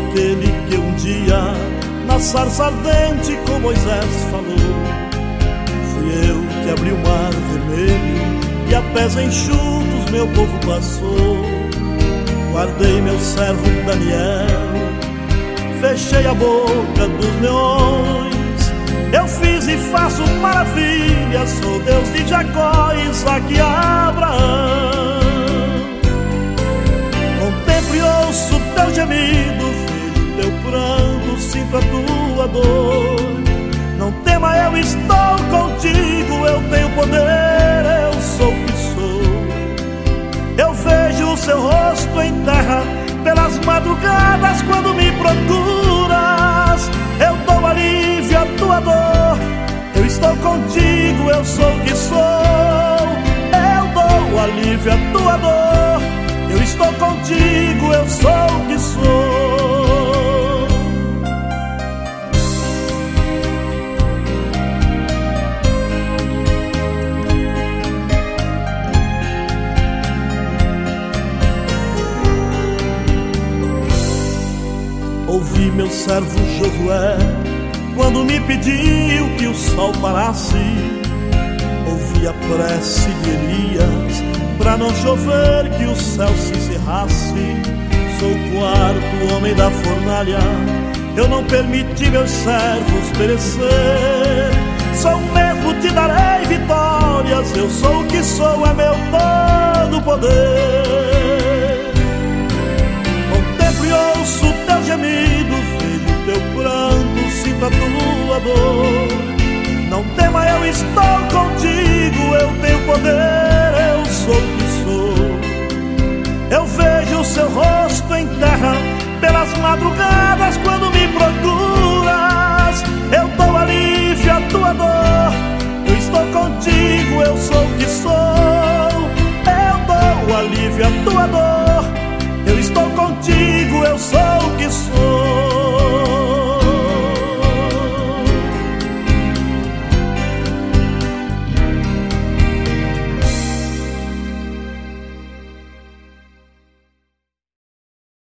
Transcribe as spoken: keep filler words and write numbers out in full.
aquele que um dia na sarça ardente com Moisés falou. Fui eu que abri o mar vermelho e a pés enxutos meu povo passou. Guardei meu servo Daniel, fechei a boca dos leões. Eu fiz e faço maravilhas, sou Deus de Jacó, Isaque e Abraão. Contemplo e ouço teu gemido, vejo teu pranto, sinto a tua dor. Não tema, eu estou contigo, eu tenho poder, eu sou o que sou. Eu vejo o seu rosto em terra pelas madrugadas quando me procuras. Eu dou alívio à tua dor, eu estou contigo, eu sou o que sou. Eu dou alívio à tua dor, eu estou contigo, eu sou o que sou. Ouvi meu servo Josué quando me pediu que o sol parasse. Ouvi a prece de Elias pra não chover, que o céu se encerrasse. Sou o quarto homem da fornalha, eu não permiti meus servos perecer. Sou mesmo, te darei vitórias, eu sou o que sou, é meu todo poder. Contemplo e ouço teu gemido, vejo teu pranto, sinto a tua dor. Não tema, eu estou contigo, eu tenho poder, eu sou o que sou. Eu vejo o seu rosto em terra pelas madrugadas quando me procuras. Eu dou alívio à tua dor, eu estou contigo, eu sou o que sou. Eu dou alívio à tua dor, eu estou contigo, eu sou o que sou.